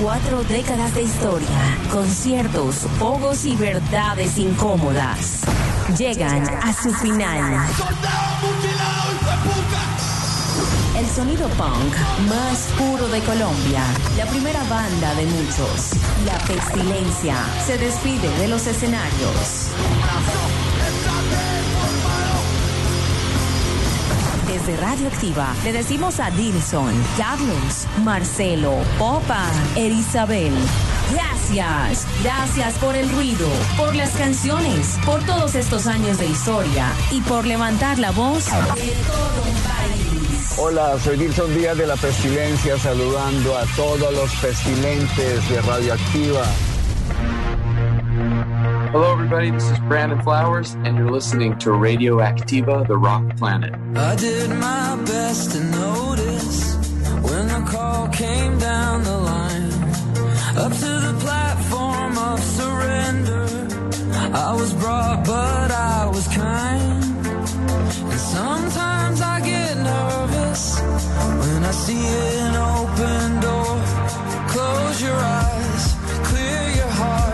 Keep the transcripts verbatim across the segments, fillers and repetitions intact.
Cuatro décadas de historia, conciertos, pogos y verdades incómodas llegan a su final. El sonido punk más puro de Colombia, la primera banda de muchos, La Pestilencia, se despide de los escenarios. Desde Radioactiva le decimos a Dilson, Carlos, Marcelo, Popa, Elisabel, gracias, gracias por el ruido, por las canciones, por todos estos años de historia y por levantar la voz de todo un país. Hola, soy Dilson Díaz de La Pestilencia, saludando a todos los pestilentes de Radioactiva. Hello, everybody. This is Brandon Flowers, and you're listening to Radioactiva, the Rock Planet. I did my best to notice when the call came down the line. Up to the platform of surrender, I was brought, but I was kind. And sometimes I get nervous when I see an open door. Close your eyes, clear your heart.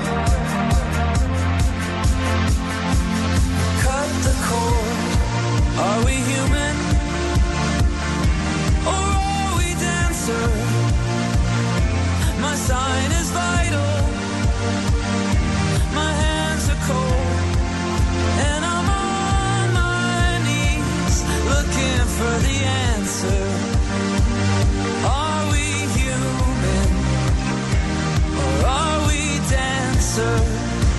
Are we human, or are we dancer? My sign is vital, my hands are cold, and I'm on my knees looking for the answer. Are we human, or are we dancer?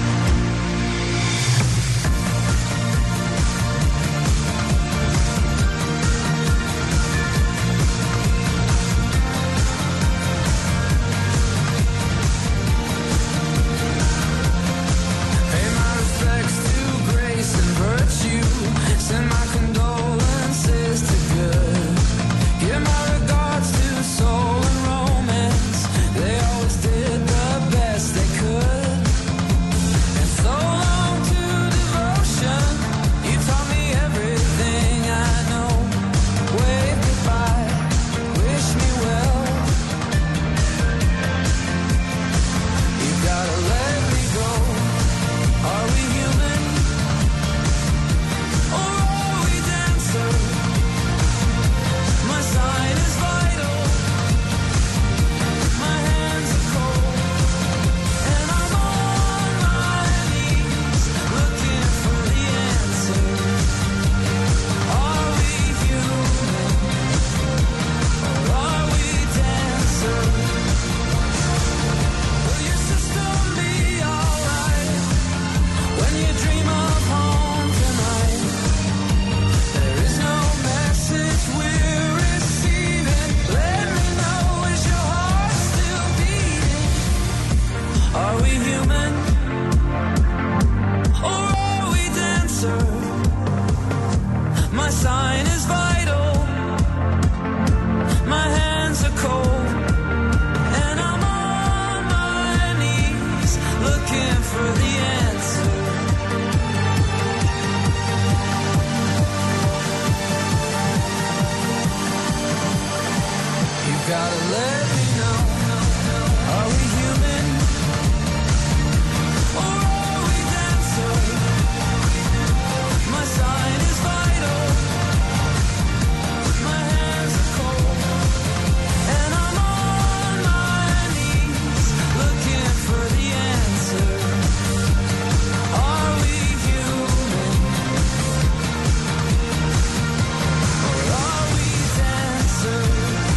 Send my condolences to good. Give my regards to soul and romance. They always did the best they could. And so long to devotion. You taught me everything I know. Wave goodbye, wish me well. You gotta let me go. Are we human? My sign is vital, my hands are cold, and I'm on my knees looking for the answer. Are we human, or are we dancer? Will your system be alright when you dream of home tonight? There is no message we're receiving. Let me know, is your heart still beating? Are we human, or are we dancer? My sign is vital, my hands are cold, and I'm on my knees looking for the answer. You gotta let me know. Are we human, or are we dancer? My sign is vital, my hands are cold, and I'm on my knees looking for the answer. Are we human, or are we dancer?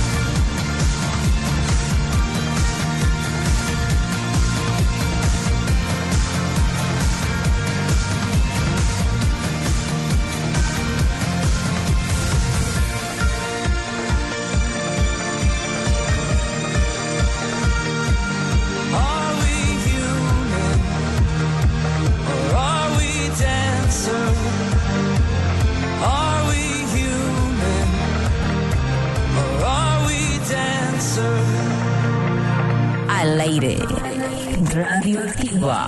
Radioactiva.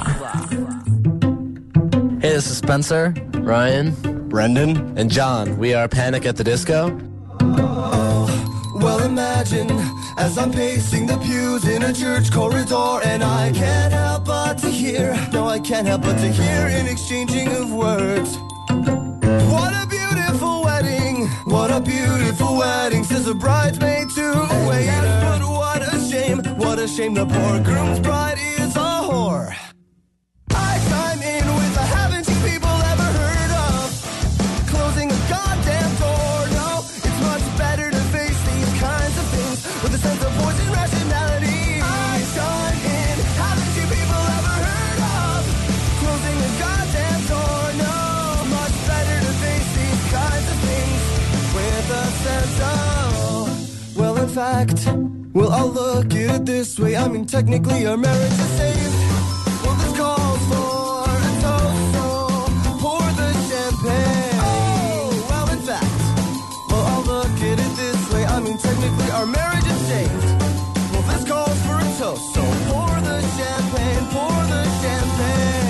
Hey, this is Spencer, Ryan, Brendan, and John. We are Panic at the Disco. Oh, well, imagine imagine as I'm pacing the pews in a church corridor, and I can't help but to hear, no, I can't help but to hear an exchanging of words. What a beautiful wedding, what a beautiful wedding, says a bridesmaid to a waiter. Yes, but what a shame, what a shame, the poor groom's bride is a whore. I chime in with a haven't you people ever heard of closing a goddamn door? No, it's much better to face these kinds of things with a sense of voice and rationality. I chime in, haven't you people ever heard of closing a goddamn door? No, much better to face these kinds of things with a sense of, well, in fact, well, I'll look at it this way. I mean, technically our marriage is saved. Well, this calls for a toast, so pour the champagne. Oh, well, in fact, well, I'll look at it this way. I mean, technically our marriage is saved. Well, this calls for a toast, so pour the champagne, pour the champagne.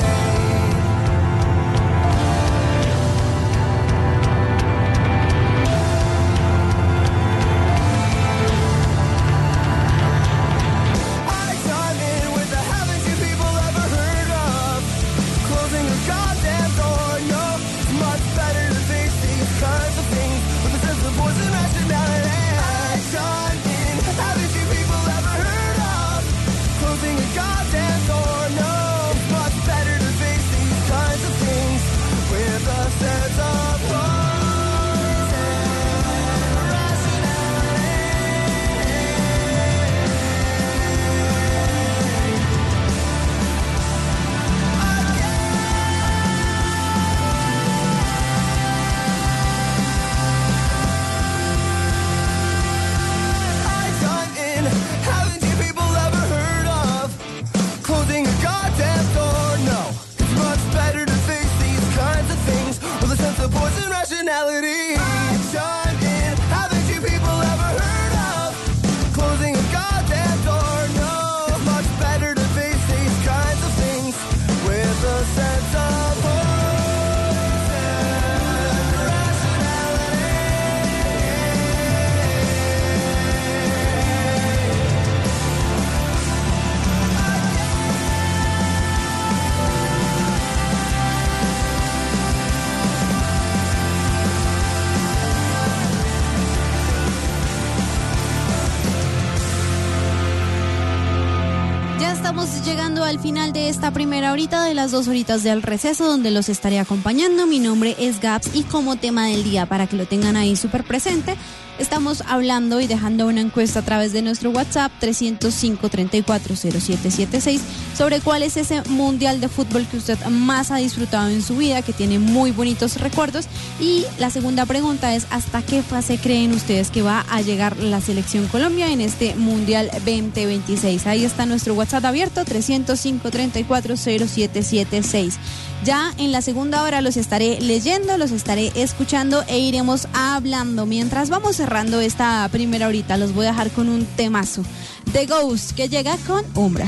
Llegando al final de esta primera horita de las dos horitas del receso, donde los estaré acompañando. Mi nombre es Gaps y como tema del día, para que lo tengan ahí súper presente, estamos hablando y dejando una encuesta a través de nuestro WhatsApp tres cero cinco, tres cuatro cero siete siete seis sobre cuál es ese mundial de fútbol que usted más ha disfrutado en su vida, que tiene muy bonitos recuerdos. Y la segunda pregunta es: ¿hasta qué fase creen ustedes que va a llegar la selección Colombia en este mundial veinte veintiséis? Ahí está nuestro WhatsApp abierto, tres cero cinco, tres cuatro cero siete siete seis. Ya en la segunda hora los estaré leyendo, los estaré escuchando e iremos hablando. Mientras vamos cerrando esta primera horita, los voy a dejar con un temazo de Ghost, que llega con Umbra.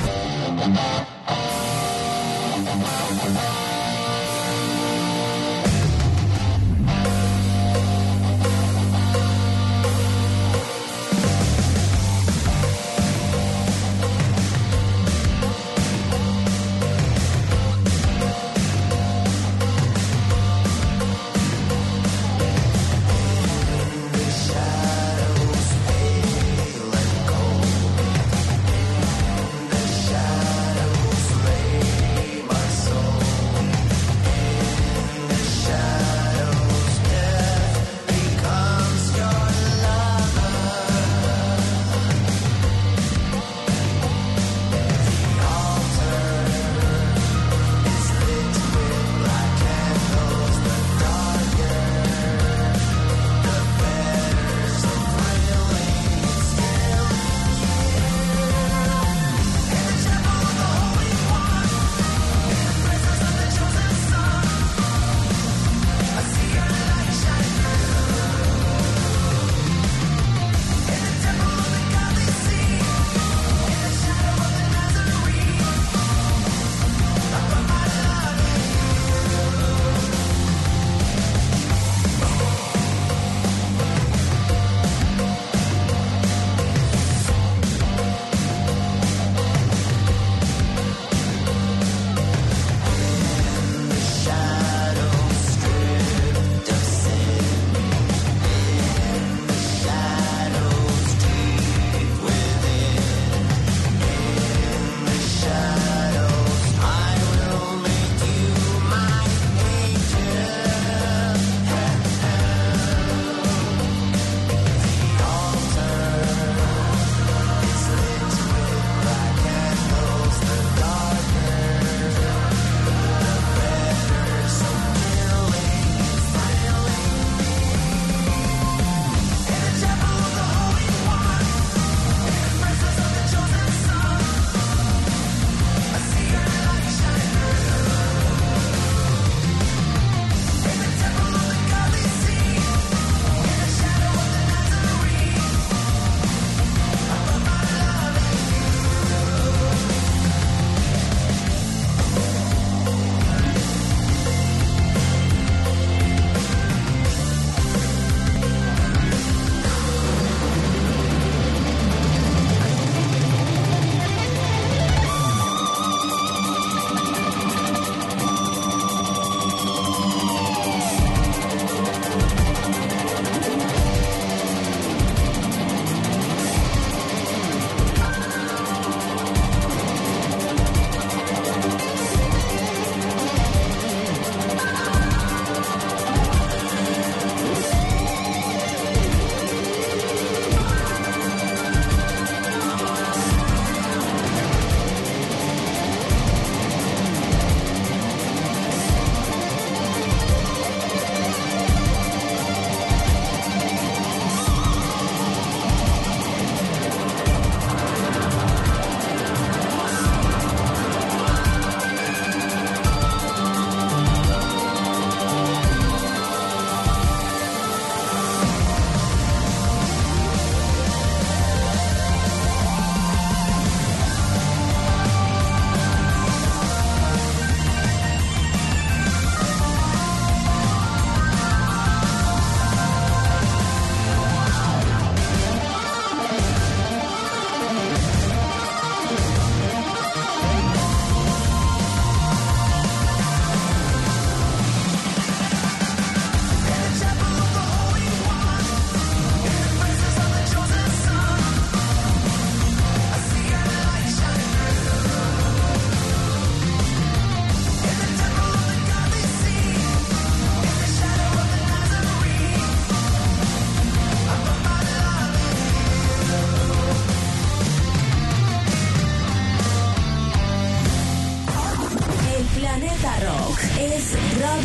Shadows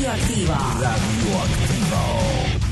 Radioactiva. Radioactiva.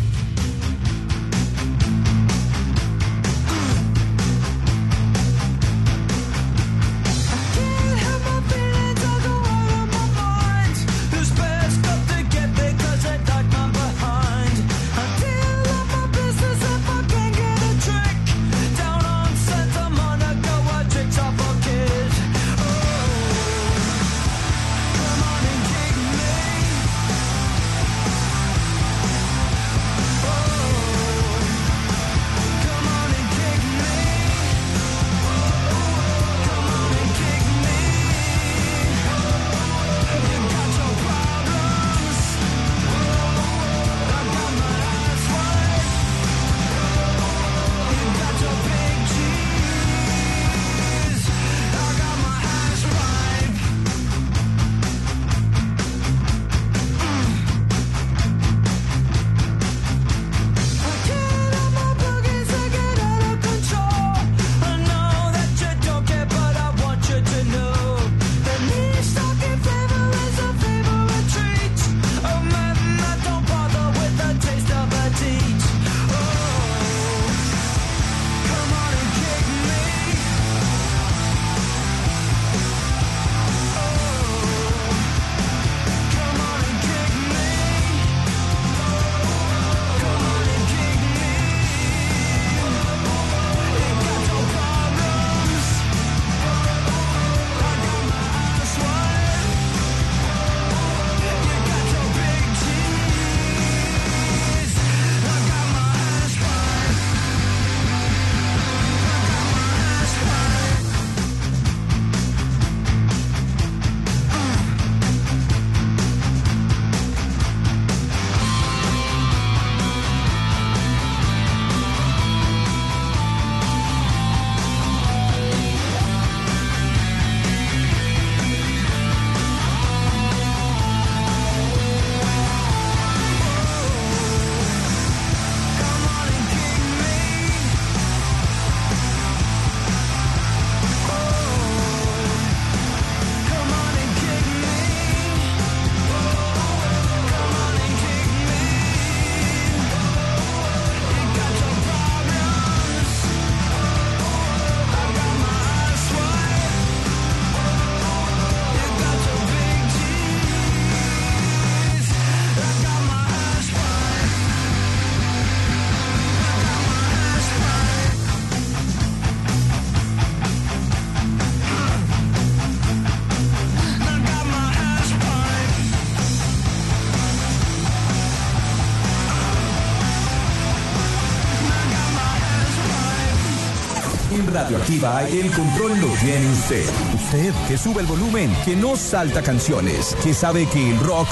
Radioactiva, el control lo tiene usted. Usted que sube el volumen, que no salta canciones, que sabe que el rock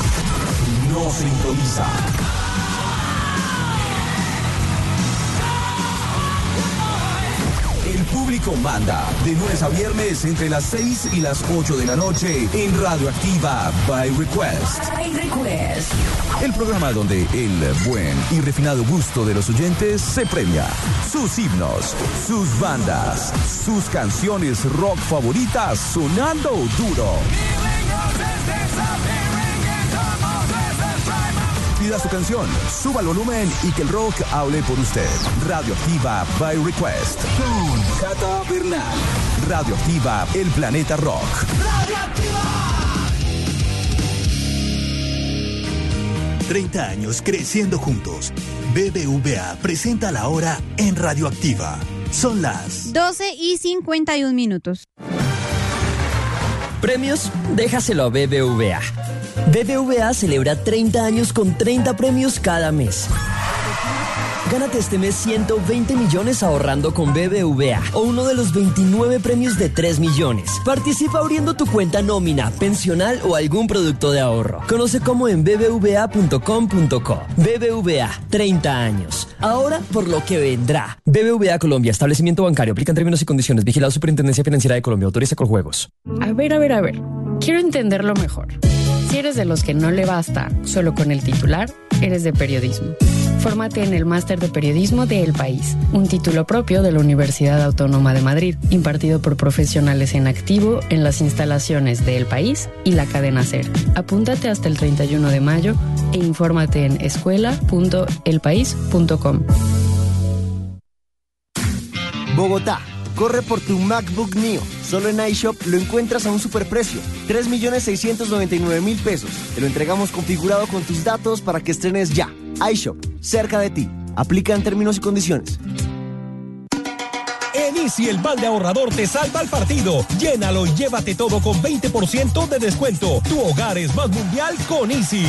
no se improvisa. El público manda, de lunes a viernes entre las seis y las ocho de la noche en Radioactiva by Request. By Request. El programa donde el buen y refinado gusto de los oyentes se premia. Sus himnos, sus bandas, sus canciones rock favoritas sonando duro. Pida su canción, suba el volumen y que el rock hable por usted. Radioactiva by Request. Con Cata Bernal. Radioactiva, el planeta rock. Radioactiva. treinta años creciendo juntos. B B V A presenta la hora en Radioactiva. Son las doce y cincuenta y un minutos. Premios, déjaselo a B B V A. B B V A celebra treinta años con treinta premios cada mes. Gánate este mes ciento veinte millones ahorrando con B B V A o uno de los veintinueve premios de tres millones. Participa abriendo tu cuenta nómina, pensional o algún producto de ahorro. Conoce cómo en b b v a punto com punto co. B B V A, treinta años. Ahora por lo que vendrá. B B V A Colombia, establecimiento bancario, aplican términos y condiciones. Vigilado Superintendencia Financiera de Colombia, autoriza con juegos. A ver, a ver, a ver. Quiero entenderlo mejor. Si eres de los que no le basta solo con el titular, eres de periodismo. Fórmate en el Máster de Periodismo de El País, un título propio de la Universidad Autónoma de Madrid, impartido por profesionales en activo en las instalaciones de El País y la cadena SER. Apúntate hasta el treinta y uno de mayo e infórmate en escuela punto el país punto com. Bogotá, corre por tu MacBook Neo. Solo en iShop lo encuentras a un superprecio, tres millones seiscientos noventa y nueve mil pesos. Te lo entregamos configurado con tus datos para que estrenes ya. iShop, cerca de ti. Aplica en términos y condiciones. En Easy el balde ahorrador te salva el partido. Llénalo y llévate todo con veinte por ciento de descuento. Tu hogar es más mundial con Easy.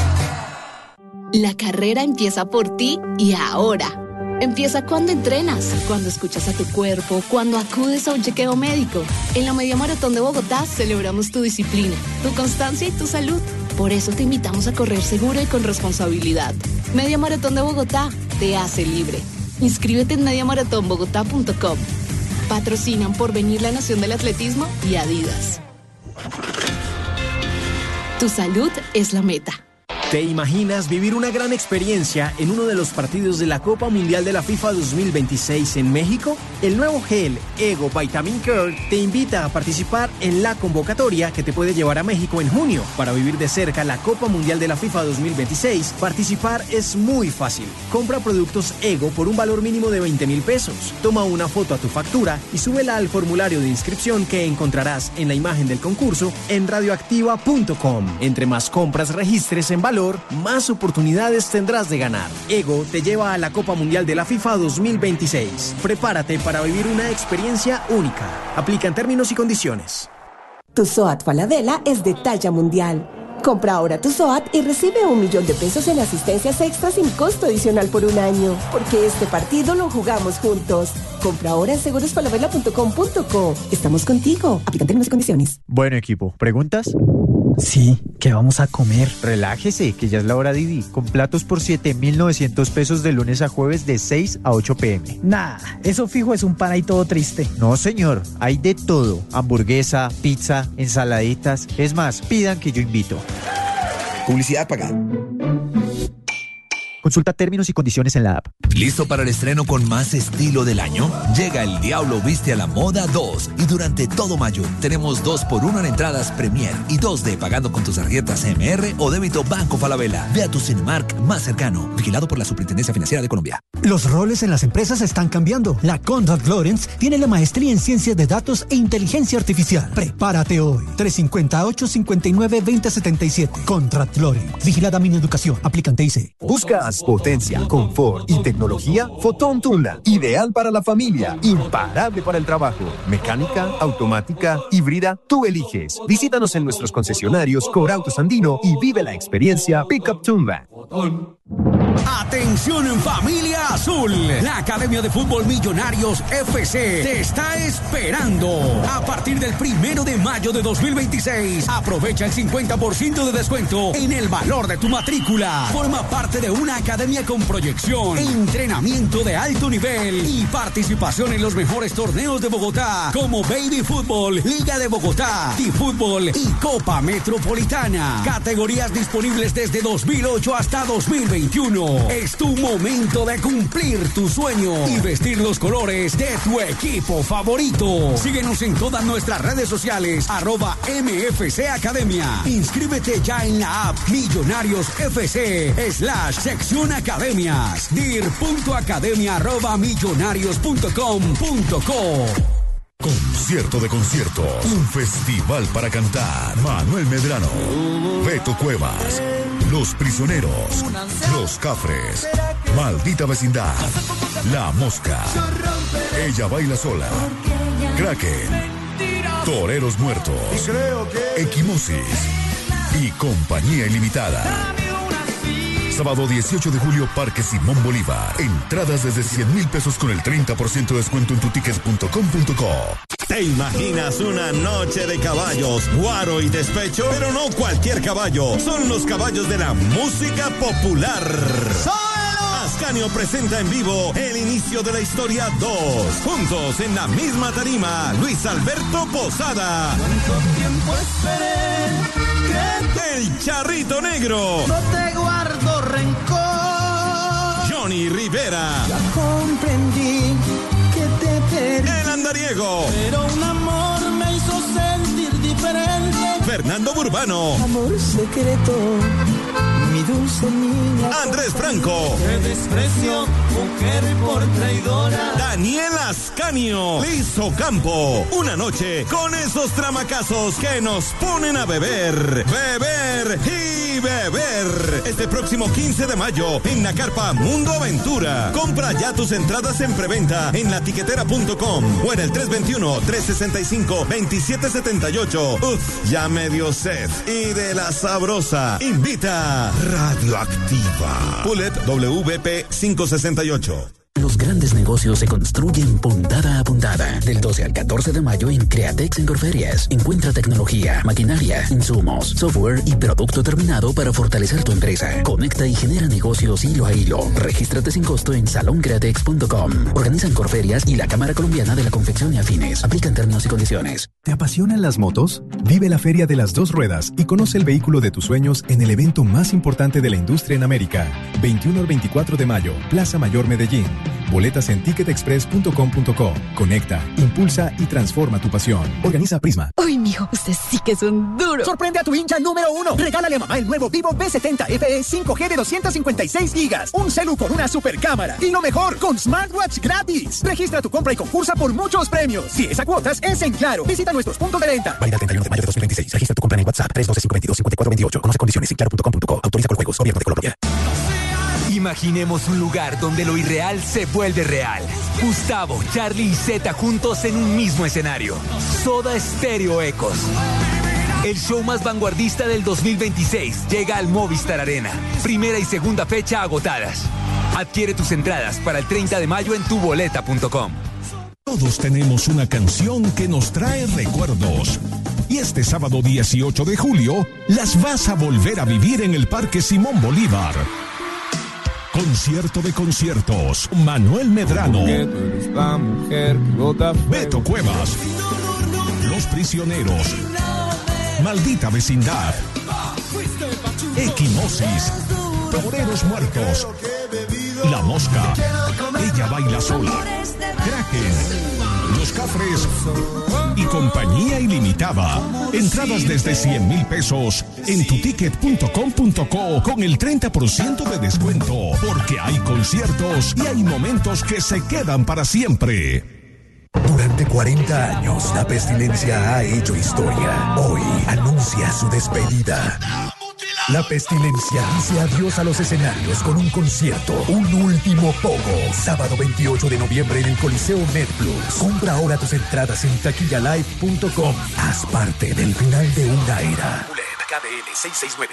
La carrera empieza por ti y ahora. Empieza cuando entrenas, cuando escuchas a tu cuerpo, cuando acudes a un chequeo médico. En la Media Maratón de Bogotá celebramos tu disciplina, tu constancia y tu salud. Por eso te invitamos a correr seguro y con responsabilidad. Media Maratón de Bogotá te hace libre. Inscríbete en media maratón bogotá punto com. Patrocinan Porvenir, la Nación del Atletismo y Adidas. Tu salud es la meta. ¿Te imaginas vivir una gran experiencia en uno de los partidos de la Copa Mundial de la FIFA dos mil veintiséis en México? El nuevo gel Ego Vitamin Care te invita a participar en la convocatoria que te puede llevar a México en junio. Para vivir de cerca la Copa Mundial de la FIFA dos mil veintiséis, participar es muy fácil. Compra productos Ego por un valor mínimo de veinte mil pesos. Toma una foto a tu factura y súbela al formulario de inscripción que encontrarás en la imagen del concurso en radioactiva punto com. Entre más compras registres en valor, más oportunidades tendrás de ganar. Ego te lleva a la Copa Mundial de la FIFA dos mil veintiséis. Prepárate para vivir una experiencia única. Aplica en términos y condiciones. Tu SOAT Falabella es de talla mundial. Compra ahora tu SOAT y recibe un millón de pesos en asistencias extras sin costo adicional por un año. Porque este partido lo jugamos juntos. Compra ahora en seguros falabella punto com punto co. Estamos contigo. Aplican términos y condiciones. Bueno, equipo, ¿preguntas? Sí, ¿qué vamos a comer? Relájese, que ya es la hora Didi, con platos por siete mil novecientos pesos de lunes a jueves de seis a ocho pm. Nah, eso fijo es un pan ahí todo triste. No, señor, hay de todo. Hamburguesa, pizza, ensaladitas. Es más, pidan que yo invito. Publicidad pagada. Consulta términos y condiciones en la app. ¿Listo para el estreno con más estilo del año? Llega El Diablo Viste a la Moda dos y durante todo mayo tenemos dos por uno en entradas Premier y dos de pagando con tus tarjetas C M R o débito Banco Falabella. Ve a tu Cinemark más cercano. Vigilado por la Superintendencia Financiera de Colombia. Los roles en las empresas están cambiando. La Conrad Lawrence tiene la maestría en ciencias de datos e inteligencia artificial. Prepárate hoy. tres cinco ocho, cinco nueve, dos cero siete siete. Conrad Lawrence. Vigilada Mineducación. Aplicante I C. ¿Buscas potencia, confort y tecnología? Fotón Tundra. Ideal para la familia. Imparable para el trabajo. Mecánica, automática, híbrida. Tú eliges. Visítanos en nuestros concesionarios Corautos Andino y vive la experiencia Pickup Tundra. Atención en Familia Azul, la Academia de Fútbol Millonarios F C te está esperando. A partir del primero de mayo de dos mil veintiséis, aprovecha el cincuenta por ciento de descuento en el valor de tu matrícula. Forma parte de una academia con proyección, entrenamiento de alto nivel y participación en los mejores torneos de Bogotá, como Baby Fútbol, Liga de Bogotá, T-Fútbol y Copa Metropolitana. Categorías disponibles desde dos mil ocho hasta dos mil veintiuno. Es tu momento de cumplir tu sueño y vestir los colores de tu equipo favorito. Síguenos en todas nuestras redes sociales, arroba M F C Academia. Inscríbete ya en la app Millonarios F C, slash sección academias, dir.academia arroba millonarios punto com punto co. Concierto de conciertos, un festival para cantar. Manuel Medrano, Beto Cuevas, Los Prisioneros, Los Cafres, Maldita Vecindad, La Mosca, Ella Baila Sola, Kraken, Toreros Muertos, Equimosis y Compañía Ilimitada. Sábado dieciocho de julio, Parque Simón Bolívar. Entradas desde cien mil pesos con el treinta por ciento de descuento en tutickets punto com punto co. ¿Te imaginas una noche de caballos, guaro y despecho? Pero no cualquier caballo, son los caballos de la música popular. Ascanio presenta en vivo El Inicio de la Historia dos. Juntos en la misma tarima, Luis Alberto Posada. ¿Cuánto tiempo esperé? El Charrito Negro. No te guardo rencor. Johnny Rivera. Ya comprendí que te perdí. El Andariego. Pero un amor me hizo sentir diferente. Fernando Burbano. Amor secreto, mi dulce niña. Andrés Franco. Te desprecio, mujer por traidora. Daniel Ascanio. Liz Ocampo. Una noche con esos tramacazos que nos ponen a beber, beber y beber. Este próximo quince de mayo en la carpa Mundo Aventura. Compra ya tus entradas en preventa en latiquetera punto com o en el tres dos uno, tres seis cinco, dos siete siete ocho. Uf, ya me dio sed. Y de la sabrosa, invita Radioactiva. Bullet W V P quinientos sesenta y ocho. Los grandes negocios se construyen puntada a puntada. Del doce al catorce de mayo en Createx en Corferias. Encuentra tecnología, maquinaria, insumos, software y producto terminado para fortalecer tu empresa. Conecta y genera negocios hilo a hilo. Regístrate sin costo en salón createx punto com. Organizan Corferias y la Cámara Colombiana de la Confección y Afines. Aplican términos y condiciones. ¿Te apasionan las motos? Vive la Feria de las Dos Ruedas y conoce el vehículo de tus sueños en el evento más importante de la industria en América. veintiuno al veinticuatro de mayo, Plaza Mayor Medellín. Boletas en ticket express punto com punto co. Conecta, impulsa y transforma tu pasión. Organiza Prisma. Uy, mijo, usted sí que es un duro. Sorprende a tu hincha número uno. Regálale a mamá el nuevo Vivo V setenta F E cinco G de doscientos cincuenta y seis gigas. Un celu con una super cámara. Y lo mejor, con smartwatch gratis. Registra tu compra y concursa por muchos premios. Si es a cuotas, es en Claro. Visita nuestros puntos de venta. Válida el treinta y uno de mayo de dos mil veintiséis. Registra tu compra en WhatsApp tres uno dos, cinco dos dos, cinco cuatro dos ocho. Conoce condiciones en claro punto com punto co. Autoriza con juegos. Gobierno de Colombia. Imaginemos un lugar donde lo irreal se vuelve real. Gustavo, Charlie y Zeta juntos en un mismo escenario. Soda Stereo Ecos. El show más vanguardista del dos mil veintiséis llega al Movistar Arena. Primera y segunda fecha agotadas. Adquiere tus entradas para el treinta de mayo en tu boleta punto com. Todos tenemos una canción que nos trae recuerdos. Y este sábado dieciocho de julio las vas a volver a vivir en el Parque Simón Bolívar. Concierto de conciertos. Manuel Medrano. Beto Cuevas. Los Prisioneros. Maldita Vecindad. Equimosis. Toreros Muertos. La Mosca. Ella Baila Sola. Kraken. Los Cafres y Compañía Ilimitada. Entradas desde cien mil pesos en tu ticket punto com punto co con el treinta por ciento de descuento. Porque hay conciertos y hay momentos que se quedan para siempre. Durante cuarenta años, la pestilencia ha hecho historia. Hoy anuncia su despedida. La Pestilencia dice adiós a los escenarios con un concierto, un último pogo. Sábado veintiocho de noviembre en el Coliseo MedPlus. Compra ahora tus entradas en taquilla live punto com. Haz parte del final de una era. K D L seiscientos sesenta y nueve.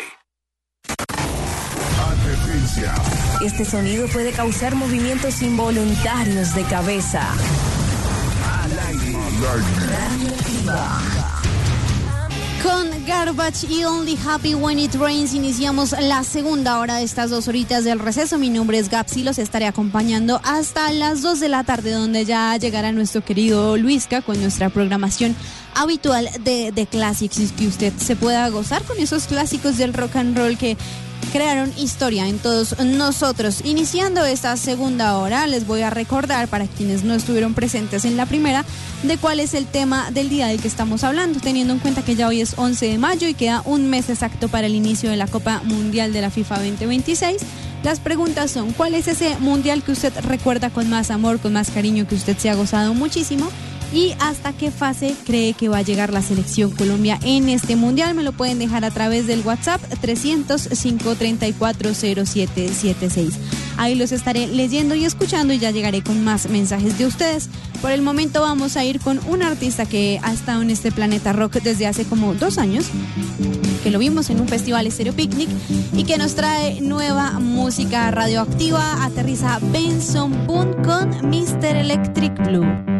Advertencia. Este sonido puede causar movimientos involuntarios de cabeza. Al aire. Radioactiva. Con Garbage y Only Happy When It Rains iniciamos la segunda hora de estas dos horitas del receso. Mi nombre es Gaps y los estaré acompañando hasta las dos de la tarde, donde ya llegará nuestro querido Luisca con nuestra programación habitual de, de Classics, y que usted se pueda gozar con esos clásicos del rock and roll que crearon historia en todos nosotros. Iniciando esta segunda hora, les voy a recordar, para quienes no estuvieron presentes en la primera, de cuál es el tema del día del que estamos hablando, teniendo en cuenta que ya hoy es once de mayo y queda un mes exacto para el inicio de la Copa Mundial de la FIFA veinte veintiséis. Las preguntas son: ¿cuál es ese mundial que usted recuerda con más amor, con más cariño, que usted se ha gozado muchísimo? ¿Y hasta qué fase cree que va a llegar la selección Colombia en este mundial? Me lo pueden dejar a través del WhatsApp trescientos cinco, treinta y cuatro, cero siete siete seis. Ahí los estaré leyendo y escuchando y ya llegaré con más mensajes de ustedes. Por el momento vamos a ir con un artista que ha estado en este planeta rock desde hace como dos años, que lo vimos en un festival Stereo Picnic y que nos trae nueva música radioactiva. Aterriza Benson Boone con mister Electric Blue.